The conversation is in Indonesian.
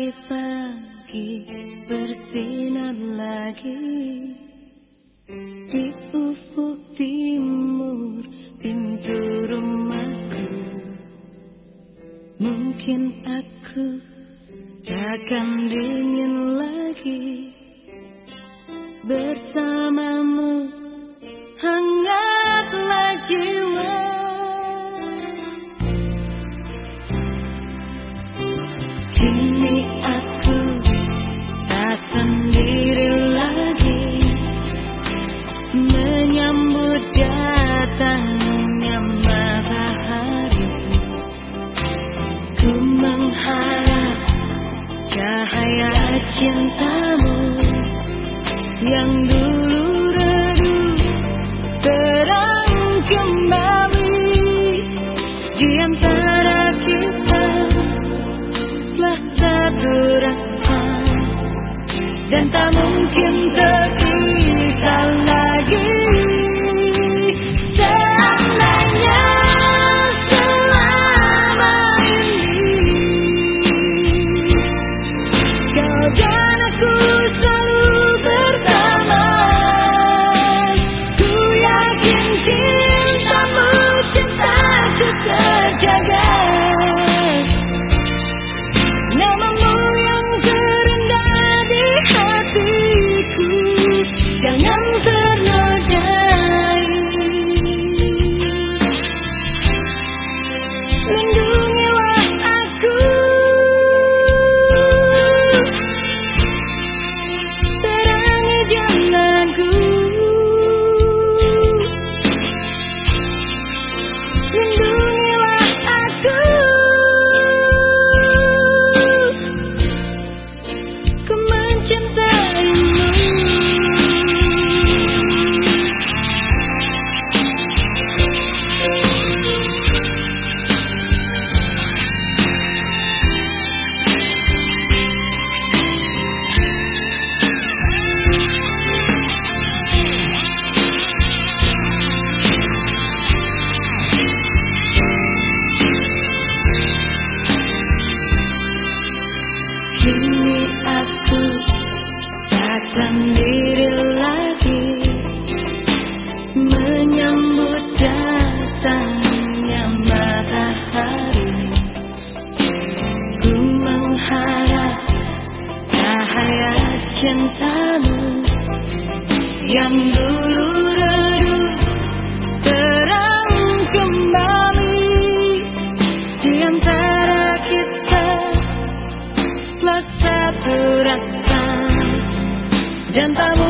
pagi bersinar lagi di ufuk timur pintu rumahku. Mungkin aku takkan dingin lagi bersamamu, hangatlah jiwa. Kini aku tak sendiri lagi menyambut datangnya matahari. Ku mengharap cahaya cintamu yang dulu redup terang kembali. Di antara kita telah satu rasa dan tak mungkin terpisah lagi. Seandainya selama ini kau dan aku selalu bersama, ku yakin cintamu, cintaku terjaga. Namamu yang terindah di hatiku, jangan ternodai. Lindungilah aku, terangi jalanku. Lindungilah aku, ku mencintaimu. Kini aku tak sendiri lagi menyambut datangnya matahari. Ku mengharap cahaya cintamu yang dulu redup terang kembali. Di antara kita telah satu rasa dan tak